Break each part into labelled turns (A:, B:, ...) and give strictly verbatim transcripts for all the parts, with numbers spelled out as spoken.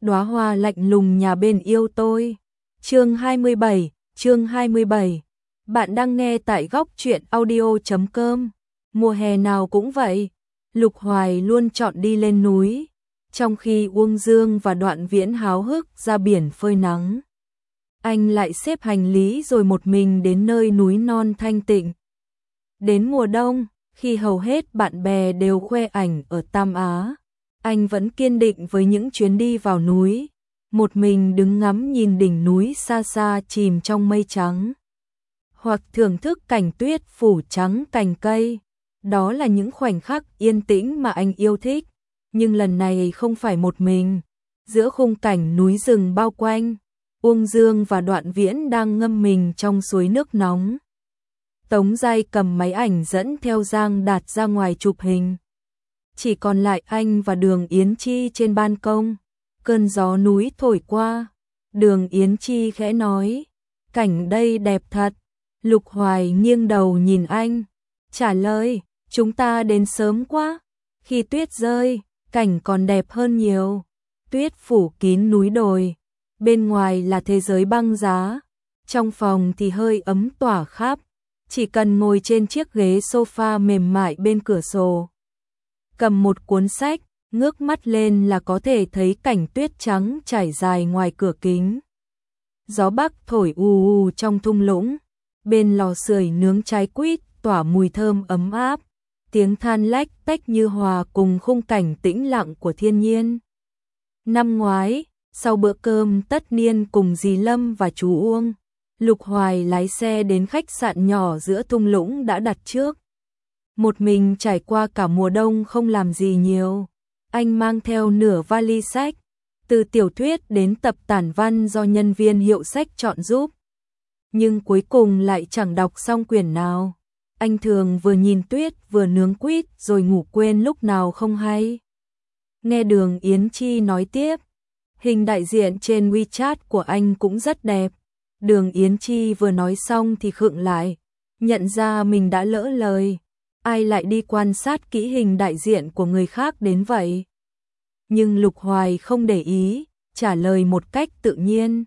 A: đóa hoa lạnh lùng nhà bên yêu tôi. Chương hai mươi bảy, chương hai mươi bảy. Bạn đang nghe tại góc truyện audio chấm com. Mùa hè nào cũng vậy, Lục Hoài luôn chọn đi lên núi, trong khi Uông Dương và Đoạn Viễn háo hức ra biển phơi nắng. Anh lại xếp hành lý rồi một mình đến nơi núi non thanh tịnh. Đến mùa đông, khi hầu hết bạn bè đều khoe ảnh ở Tam Á, anh vẫn kiên định với những chuyến đi vào núi, một mình đứng ngắm nhìn đỉnh núi xa xa chìm trong mây trắng, hoặc thưởng thức cảnh tuyết phủ trắng cành cây. Đó là những khoảnh khắc yên tĩnh mà anh yêu thích, nhưng lần này không phải một mình. Giữa khung cảnh núi rừng bao quanh, Uông Dương và Đoạn Viễn đang ngâm mình trong suối nước nóng. Tống Giai cầm máy ảnh dẫn theo Giang Đạt ra ngoài chụp hình. Chỉ còn lại anh và Đường Yến Chi trên ban công. Cơn gió núi thổi qua, Đường Yến Chi khẽ nói, cảnh đây đẹp thật. Lục Hoài nghiêng đầu nhìn anh, trả lời, chúng ta đến sớm quá. Khi tuyết rơi, cảnh còn đẹp hơn nhiều. Tuyết phủ kín núi đồi, bên ngoài là thế giới băng giá, trong phòng thì hơi ấm tỏa khắp. Chỉ cần ngồi trên chiếc ghế sofa mềm mại bên cửa sổ, cầm một cuốn sách, ngước mắt lên là có thể thấy cảnh tuyết trắng trải dài ngoài cửa kính. Gió bắc thổi ù ù trong thung lũng, bên lò sưởi nướng trái quýt tỏa mùi thơm ấm áp, tiếng than lách tách như hòa cùng khung cảnh tĩnh lặng của thiên nhiên. Năm ngoái, sau bữa cơm tất niên cùng dì Lâm và chú Uông, Lục Hoài lái xe đến khách sạn nhỏ giữa thung lũng đã đặt trước. Một mình trải qua cả mùa đông không làm gì nhiều, anh mang theo nửa vali sách, từ tiểu thuyết đến tập tản văn do nhân viên hiệu sách chọn giúp. Nhưng cuối cùng lại chẳng đọc xong quyển nào. Anh thường vừa nhìn tuyết vừa nướng quýt rồi ngủ quên lúc nào không hay. Nghe Đường Yến Chi nói tiếp, hình đại diện trên WeChat của anh cũng rất đẹp. Đường Yến Chi vừa nói xong thì khựng lại, nhận ra mình đã lỡ lời. Ai lại đi quan sát kỹ hình đại diện của người khác đến vậy? Nhưng Lục Hoài không để ý, trả lời một cách tự nhiên.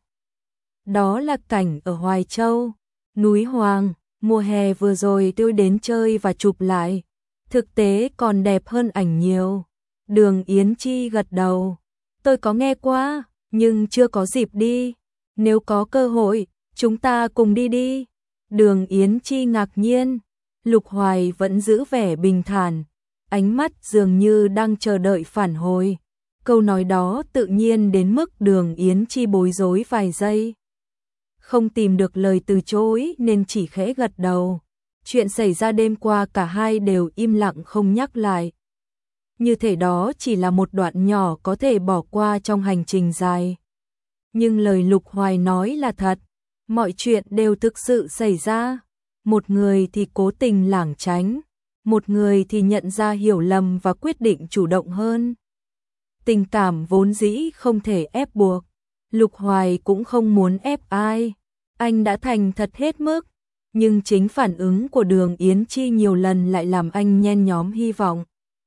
A: Đó là cảnh ở Hoài Châu, núi Hoàng, mùa hè vừa rồi tôi đến chơi và chụp lại. Thực tế còn đẹp hơn ảnh nhiều. Đường Yến Chi gật đầu. Tôi có nghe qua, nhưng chưa có dịp đi. Nếu có cơ hội, chúng ta cùng đi đi. Đường Yến Chi ngạc nhiên. Lục Hoài vẫn giữ vẻ bình thản, ánh mắt dường như đang chờ đợi phản hồi. Câu nói đó tự nhiên đến mức Đường Yến Chi bối rối vài giây. Không tìm được lời từ chối nên chỉ khẽ gật đầu. Chuyện xảy ra đêm qua cả hai đều im lặng không nhắc lại. Như thể đó chỉ là một đoạn nhỏ có thể bỏ qua trong hành trình dài. Nhưng lời Lục Hoài nói là thật, mọi chuyện đều thực sự xảy ra. Một người thì cố tình lảng tránh, một người thì nhận ra hiểu lầm và quyết định chủ động hơn. Tình cảm vốn dĩ không thể ép buộc, Lục Hoài cũng không muốn ép ai. Anh đã thành thật hết mức, nhưng chính phản ứng của Đường Yến Chi nhiều lần lại làm anh nhen nhóm hy vọng.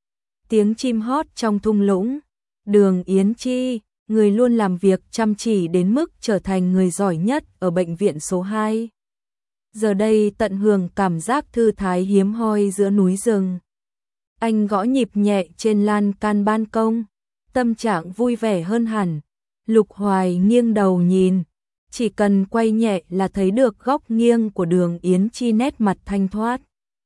A: Tiếng chim hót trong thung lũng, Đường Yến Chi, người luôn làm việc chăm chỉ đến mức trở thành người giỏi nhất ở bệnh viện số hai. Giờ đây tận hưởng cảm giác thư thái hiếm hoi giữa núi rừng. Anh gõ nhịp nhẹ trên lan can ban công, tâm trạng vui vẻ hơn hẳn. Lục Hoài nghiêng đầu nhìn, chỉ cần quay nhẹ là thấy được góc nghiêng của Đường Yến Chi, nét mặt thanh thoát,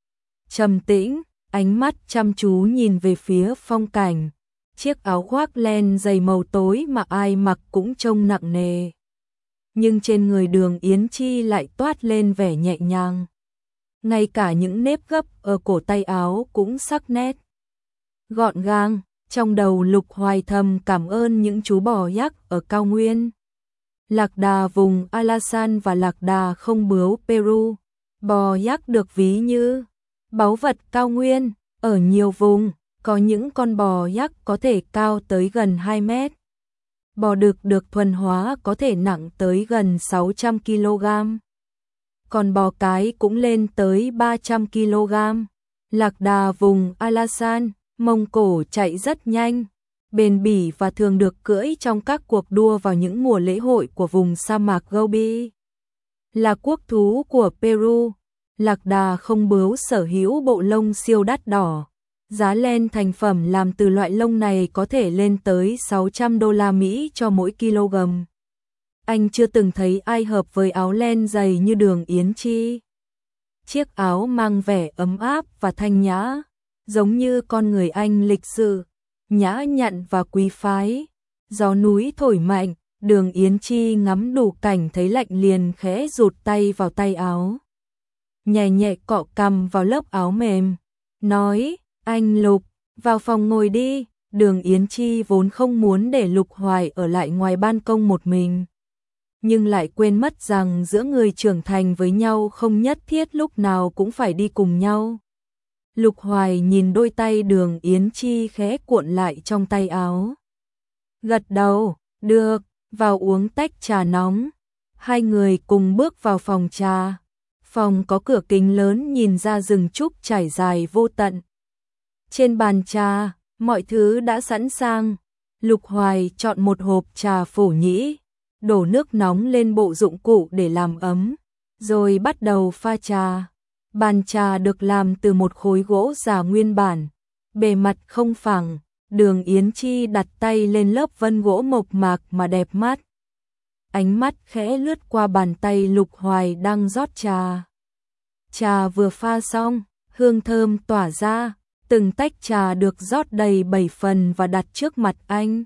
A: trầm tĩnh, ánh mắt chăm chú nhìn về phía phong cảnh. Chiếc áo khoác len dày màu tối mà ai mặc cũng trông nặng nề. Nhưng trên người Đường Yến Chi lại toát lên vẻ nhẹ nhàng. Ngay cả những nếp gấp ở cổ tay áo cũng sắc nét, gọn gàng. Trong đầu Lục Hoài thầm cảm ơn những chú bò yak ở cao nguyên, lạc đà vùng Alasan và lạc đà không bướu Peru. Bò yak được ví như báu vật cao nguyên. Ở nhiều vùng, có những con bò yak có thể cao tới gần hai mét. Bò đực được thuần hóa có thể nặng tới gần sáu trăm ki lô gam. Còn bò cái cũng lên tới ba trăm ki lô gam. Lạc đà vùng Alasan, Mông Cổ chạy rất nhanh. bền bỉ và thường được cưỡi trong các cuộc đua vào những mùa lễ hội của vùng sa mạc Gobi. Là quốc thú của Peru, lạc đà không bướu sở hữu bộ lông siêu đắt đỏ. Giá len thành phẩm làm từ loại lông này có thể lên tới sáu trăm đô la Mỹ cho mỗi kg. Anh chưa từng thấy ai hợp với áo len dày như Đường Yến Chi. Chiếc áo mang vẻ ấm áp và thanh nhã, giống như con người anh lịch sự, nhã nhặn và quý phái. Gió núi thổi mạnh, Đường Yến Chi ngắm đủ cảnh thấy lạnh liền khẽ rụt tay vào tay áo. Nhẹ nhẹ cọ cằm vào lớp áo mềm, nói, anh Lục, vào phòng ngồi đi. Đường Yến Chi vốn không muốn để Lục Hoài ở lại ngoài ban công một mình, nhưng lại quên mất rằng giữa người trưởng thành với nhau không nhất thiết lúc nào cũng phải đi cùng nhau. Lục Hoài nhìn đôi tay Đường Yến Chi khẽ cuộn lại trong tay áo. Gật đầu, được, vào uống tách trà nóng. Hai người cùng bước vào phòng trà. Phòng có cửa kính lớn nhìn ra rừng trúc trải dài vô tận. Trên bàn trà, mọi thứ đã sẵn sàng. Lục Hoài chọn một hộp trà phổ nhĩ, đổ nước nóng lên bộ dụng cụ để làm ấm, rồi bắt đầu pha trà. Bàn trà được làm từ một khối gỗ già nguyên bản, bề mặt không phẳng. Đường Yến Chi đặt tay lên lớp vân gỗ mộc mạc mà đẹp mắt. Ánh mắt khẽ lướt qua bàn tay Lục Hoài đang rót trà. Trà vừa pha xong, hương thơm tỏa ra, từng tách trà được rót đầy bảy phần và đặt trước mặt anh.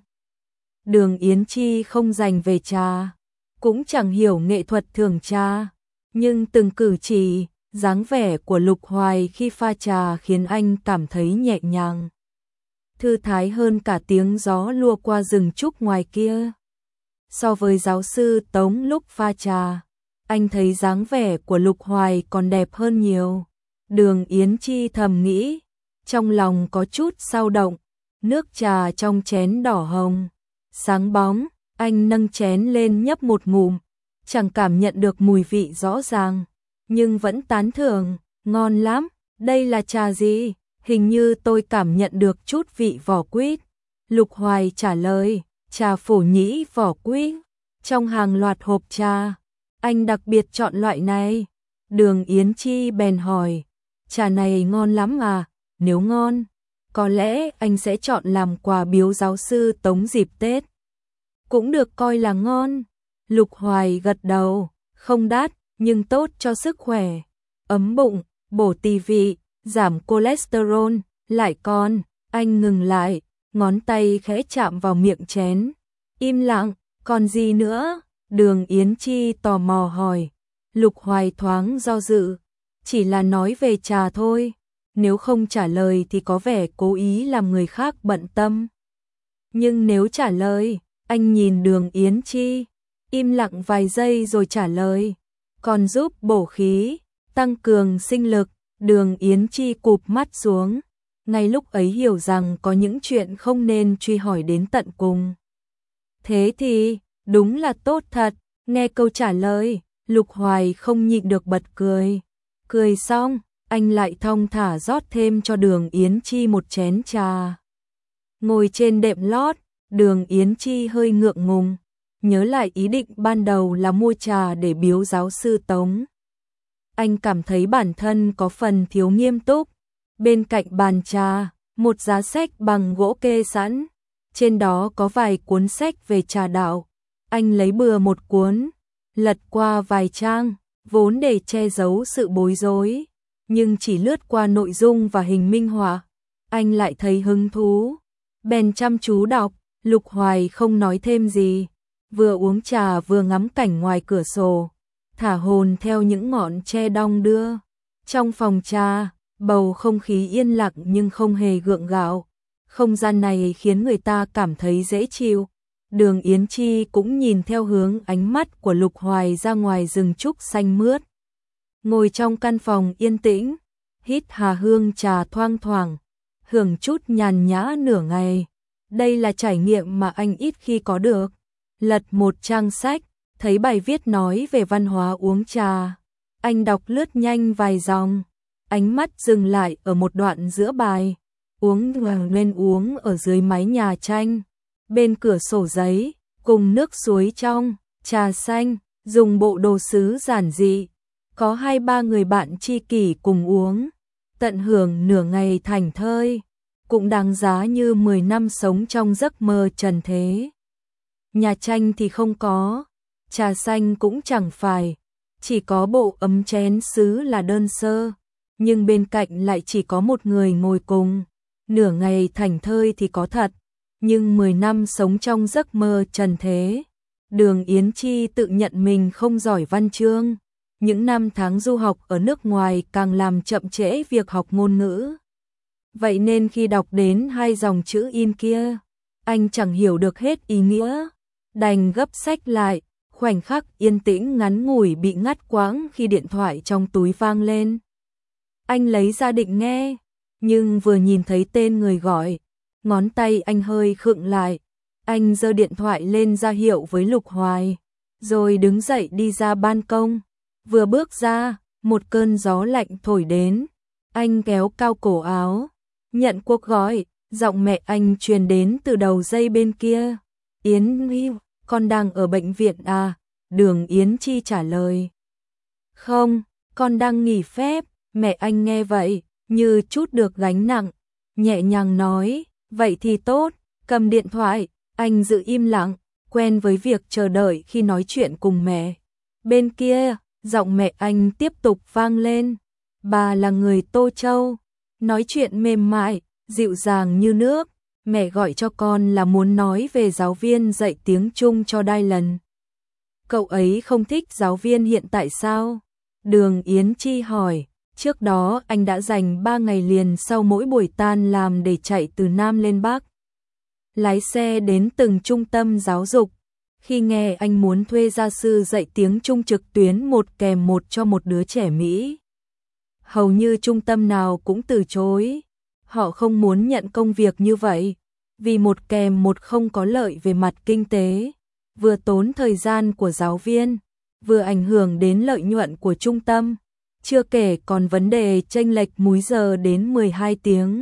A: Đường Yến Chi không dành về trà, cũng chẳng hiểu nghệ thuật thưởng trà, nhưng từng cử chỉ, dáng vẻ của Lục Hoài khi pha trà khiến anh cảm thấy nhẹ nhàng, thư thái hơn cả tiếng gió lùa qua rừng trúc ngoài kia. So với giáo sư Tống lúc pha trà, anh thấy dáng vẻ của Lục Hoài còn đẹp hơn nhiều. Đường Yến Chi thầm nghĩ, trong lòng có chút dao động. Nước trà trong chén đỏ hồng, sáng bóng, anh nâng chén lên nhấp một ngụm, chẳng cảm nhận được mùi vị rõ ràng, nhưng vẫn tán thưởng, ngon lắm, đây là trà gì? Hình như tôi cảm nhận được chút vị vỏ quýt. Lục Hoài trả lời, trà phổ nhĩ vỏ quýt, trong hàng loạt hộp trà, anh đặc biệt chọn loại này. Đường Yến Chi bèn hỏi, trà này ngon lắm à? Nếu ngon, có lẽ anh sẽ chọn làm quà biếu giáo sư Tống dịp Tết. Cũng được coi là ngon. Lục Hoài gật đầu, không đắt, nhưng tốt cho sức khỏe, ấm bụng, bổ tỳ vị, giảm cholesterol, lại còn, anh ngừng lại, ngón tay khẽ chạm vào miệng chén. Im lặng, còn gì nữa? Đường Yến Chi tò mò hỏi. Lục Hoài thoáng do dự, chỉ là nói về trà thôi, nếu không trả lời thì có vẻ cố ý làm người khác bận tâm. Nhưng nếu trả lời, anh nhìn Đường Yến Chi, im lặng vài giây rồi trả lời, còn giúp bổ khí, tăng cường sinh lực. Đường Yến Chi cụp mắt xuống, ngay lúc ấy hiểu rằng có những chuyện không nên truy hỏi đến tận cùng. Thế thì, đúng là tốt thật. Nghe câu trả lời, Lục Hoài không nhịn được bật cười. Cười xong, anh lại thong thả rót thêm cho Đường Yến Chi một chén trà. Ngồi trên đệm lót, Đường Yến Chi hơi ngượng ngùng, nhớ lại ý định ban đầu là mua trà để biếu giáo sư Tống. Anh cảm thấy bản thân có phần thiếu nghiêm túc. Bên cạnh bàn trà, một giá sách bằng gỗ kê sẵn, trên đó có vài cuốn sách về trà đạo. Anh lấy bừa một cuốn, lật qua vài trang, vốn để che giấu sự bối rối, nhưng chỉ lướt qua nội dung và hình minh họa, anh lại thấy hứng thú, bèn chăm chú đọc. Lục Hoài không nói thêm gì, vừa uống trà vừa ngắm cảnh ngoài cửa sổ, thả hồn theo những ngọn tre đong đưa. Trong phòng trà, bầu không khí yên lặng nhưng không hề gượng gạo. Không gian này khiến người ta cảm thấy dễ chịu. Đường Yến Chi cũng nhìn theo hướng ánh mắt của Lục Hoài ra ngoài rừng trúc xanh mướt. Ngồi trong căn phòng yên tĩnh, hít hà hương trà thoang thoảng, hưởng chút nhàn nhã nửa ngày. Đây là trải nghiệm mà anh ít khi có được. Lật một trang sách, thấy bài viết nói về văn hóa uống trà. Anh đọc lướt nhanh vài dòng, ánh mắt dừng lại ở một đoạn giữa bài. uống lên uống ở dưới mái nhà tranh, bên cửa sổ giấy, cùng nước suối trong, trà xanh, dùng bộ đồ sứ giản dị, có hai ba người bạn tri kỷ cùng uống, tận hưởng nửa ngày thảnh thơi, cũng đáng giá như mười năm sống trong giấc mơ trần thế. Nhà tranh thì không có, trà xanh cũng chẳng phải, chỉ có bộ ấm chén sứ là đơn sơ, nhưng bên cạnh lại chỉ có một người ngồi cùng. Nửa ngày thảnh thơi thì có thật, nhưng mười năm sống trong giấc mơ trần thế. Đường Yến Chi tự nhận mình không giỏi văn chương, những năm tháng du học ở nước ngoài càng làm chậm trễ việc học ngôn ngữ. Vậy nên khi đọc đến hai dòng chữ in kia, anh chẳng hiểu được hết ý nghĩa, đành gấp sách lại, khoảnh khắc yên tĩnh ngắn ngủi bị ngắt quãng khi điện thoại trong túi vang lên. Anh lấy ra định nghe, nhưng vừa nhìn thấy tên người gọi, ngón tay anh hơi khựng lại. Anh giơ điện thoại lên ra hiệu với Lục Hoài, rồi đứng dậy đi ra ban công. Vừa bước ra, một cơn gió lạnh thổi đến. Anh kéo cao cổ áo, nhận cuộc gọi, giọng mẹ anh truyền đến từ đầu dây bên kia. Yến Nhi, con đang ở bệnh viện à? Đường Yến Chi trả lời. Không, con đang nghỉ phép. Mẹ anh nghe vậy, như chút được gánh nặng, nhẹ nhàng nói, vậy thì tốt, cầm điện thoại. Anh giữ im lặng, quen với việc chờ đợi khi nói chuyện cùng mẹ. Bên kia, giọng mẹ anh tiếp tục vang lên. Bà là người Tô Châu, nói chuyện mềm mại, dịu dàng như nước. Mẹ gọi cho con là muốn nói về giáo viên dạy tiếng Trung cho Dylan. Cậu ấy không thích giáo viên hiện tại sao? Đường Yến Chi hỏi. Trước đó anh đã dành ba ngày liền sau mỗi buổi tan làm để chạy từ Nam lên Bắc. Lái xe đến từng trung tâm giáo dục. Khi nghe anh muốn thuê gia sư dạy tiếng Trung trực tuyến một kèm một cho một đứa trẻ Mỹ, hầu như trung tâm nào cũng từ chối. Họ không muốn nhận công việc như vậy, vì một kèm một không có lợi về mặt kinh tế, vừa tốn thời gian của giáo viên, vừa ảnh hưởng đến lợi nhuận của trung tâm. Chưa kể còn vấn đề chênh lệch múi giờ đến mười hai tiếng.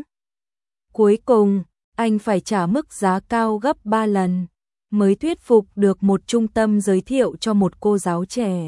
A: Cuối cùng, anh phải trả mức giá cao gấp ba lần, mới thuyết phục được một trung tâm giới thiệu cho một cô giáo trẻ.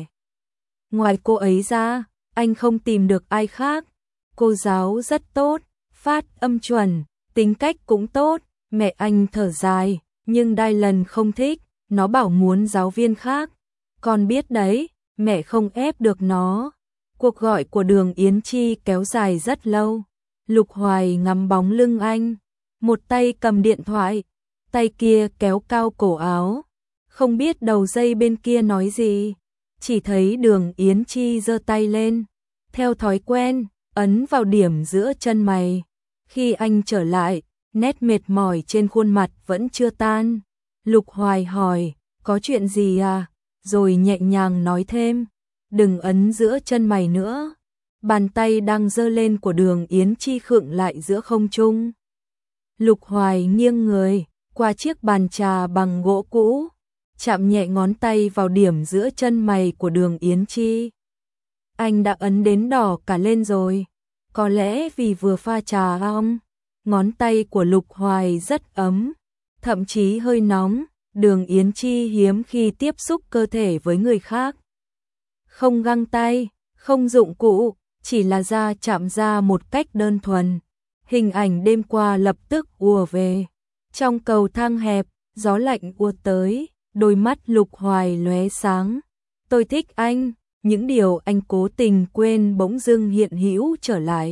A: Ngoài cô ấy ra, anh không tìm được ai khác. Cô giáo rất tốt, phát âm chuẩn, tính cách cũng tốt. Mẹ anh thở dài, nhưng Dylan không thích, nó bảo muốn giáo viên khác. Con biết đấy, mẹ không ép được nó. Cuộc gọi của Đường Yến Chi kéo dài rất lâu. Lục Hoài ngắm bóng lưng anh, một tay cầm điện thoại, tay kia kéo cao cổ áo. Không biết đầu dây bên kia nói gì, chỉ thấy Đường Yến Chi giơ tay lên, theo thói quen, ấn vào điểm giữa chân mày. Khi anh trở lại, nét mệt mỏi trên khuôn mặt vẫn chưa tan. Lục Hoài hỏi, có chuyện gì à? Rồi nhẹ nhàng nói thêm, đừng ấn giữa chân mày nữa. Bàn tay đang giơ lên của Đường Yến Chi khựng lại giữa không trung. Lục Hoài nghiêng người, qua chiếc bàn trà bằng gỗ cũ, chạm nhẹ ngón tay vào điểm giữa chân mày của Đường Yến Chi. Anh đã ấn đến đỏ cả lên rồi, có lẽ vì vừa pha trà không? Ngón tay của Lục Hoài rất ấm, thậm chí hơi nóng. Đường Yến Chi hiếm khi tiếp xúc cơ thể với người khác. Không găng tay, không dụng cụ, chỉ là da chạm da một cách đơn thuần. Hình ảnh đêm qua lập tức ùa về. Trong cầu thang hẹp, gió lạnh ùa tới, đôi mắt Lục Hoài lóe sáng. Tôi thích anh, những điều anh cố tình quên bỗng dưng hiện hữu trở lại.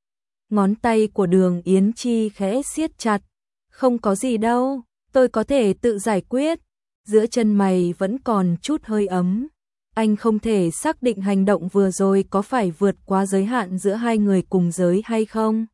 A: Ngón tay của Đường Yến Chi khẽ siết chặt. Không có gì đâu, tôi có thể tự giải quyết. Giữa chân mày vẫn còn chút hơi ấm. Anh không thể xác định hành động vừa rồi có phải vượt quá giới hạn giữa hai người cùng giới hay không.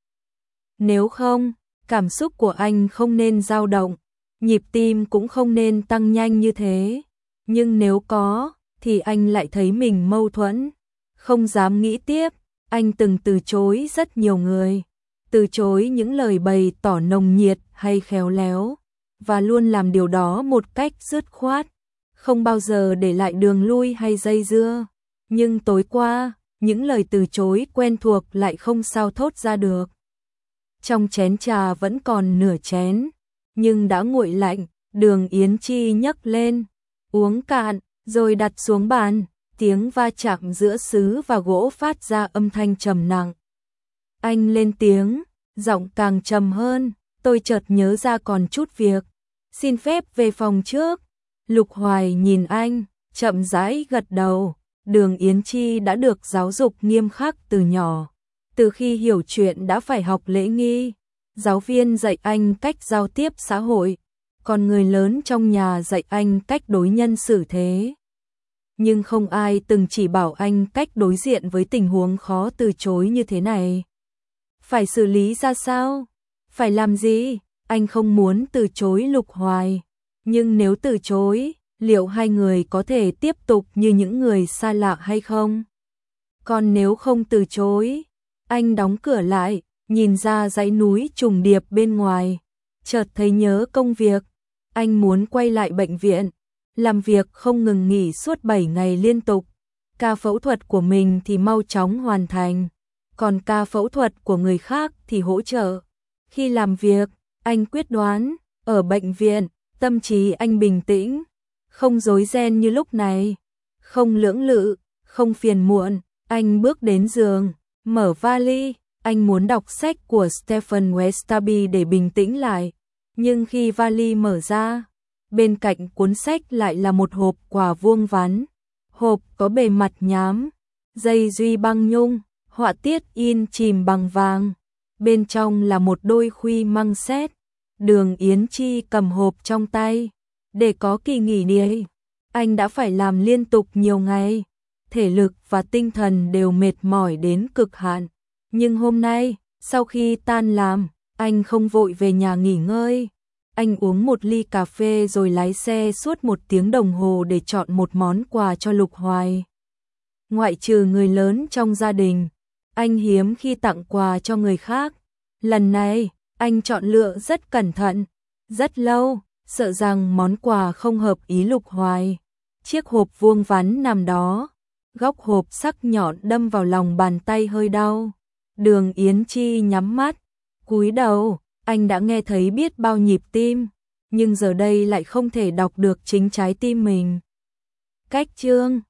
A: Nếu không, cảm xúc của anh không nên dao động, nhịp tim cũng không nên tăng nhanh như thế. Nhưng nếu có, thì anh lại thấy mình mâu thuẫn, không dám nghĩ tiếp. Anh từng từ chối rất nhiều người, từ chối những lời bày tỏ nồng nhiệt hay khéo léo, và luôn làm điều đó một cách dứt khoát, không bao giờ để lại đường lui hay dây dưa. Nhưng tối qua, những lời từ chối quen thuộc lại không sao thốt ra được. Trong chén trà vẫn còn nửa chén, nhưng đã nguội lạnh. Đường Yến Chi nhấc lên, uống cạn, rồi đặt xuống bàn. Tiếng va chạm giữa sứ và gỗ phát ra âm thanh trầm nặng. Anh lên tiếng, giọng càng trầm hơn. Tôi chợt nhớ ra còn chút việc, xin phép về phòng trước. Lục Hoài nhìn anh, chậm rãi gật đầu. Đường Yến Chi đã được giáo dục nghiêm khắc từ nhỏ. Từ khi hiểu chuyện đã phải học lễ nghi. Giáo viên dạy anh cách giao tiếp xã hội, còn người lớn trong nhà dạy anh cách đối nhân xử thế. Nhưng không ai từng chỉ bảo anh cách đối diện với tình huống khó từ chối như thế này. Phải xử lý ra sao? Phải làm gì? Anh không muốn từ chối Lục Hoài. Nhưng nếu từ chối, liệu hai người có thể tiếp tục như những người xa lạ hay không? Còn nếu không từ chối, anh đóng cửa lại, nhìn ra dãy núi trùng điệp bên ngoài. Chợt thấy nhớ công việc. Anh muốn quay lại bệnh viện, làm việc không ngừng nghỉ suốt bảy ngày liên tục. Ca phẫu thuật của mình thì mau chóng hoàn thành, còn ca phẫu thuật của người khác thì hỗ trợ. Khi làm việc, anh quyết đoán, ở bệnh viện, tâm trí anh bình tĩnh, không rối ren như lúc này, không lưỡng lự, không phiền muộn. Anh bước đến giường, mở vali, anh muốn đọc sách của Stephen Westaby để bình tĩnh lại. Nhưng khi vali mở ra, bên cạnh cuốn sách lại là một hộp quà vuông vắn. Hộp có bề mặt nhám, dây duy băng nhung, họa tiết in chìm bằng vàng. Bên trong là một đôi khuy măng sét. Đường Yến Chi cầm hộp trong tay. Để có kỳ nghỉ này, anh đã phải làm liên tục nhiều ngày. Thể lực và tinh thần đều mệt mỏi đến cực hạn. Nhưng hôm nay, sau khi tan làm, anh không vội về nhà nghỉ ngơi. Anh uống một ly cà phê rồi lái xe suốt một tiếng đồng hồ để chọn một món quà cho Lục Hoài. Ngoại trừ người lớn trong gia đình, anh hiếm khi tặng quà cho người khác. Lần này, anh chọn lựa rất cẩn thận, rất lâu, sợ rằng món quà không hợp ý Lục Hoài. Chiếc hộp vuông vắn nằm đó, góc hộp sắc nhọn đâm vào lòng bàn tay hơi đau. Đường Yến Chi nhắm mắt, cúi đầu. Anh đã nghe thấy biết bao nhịp tim, nhưng giờ đây lại không thể đọc được chính trái tim mình. Cách chương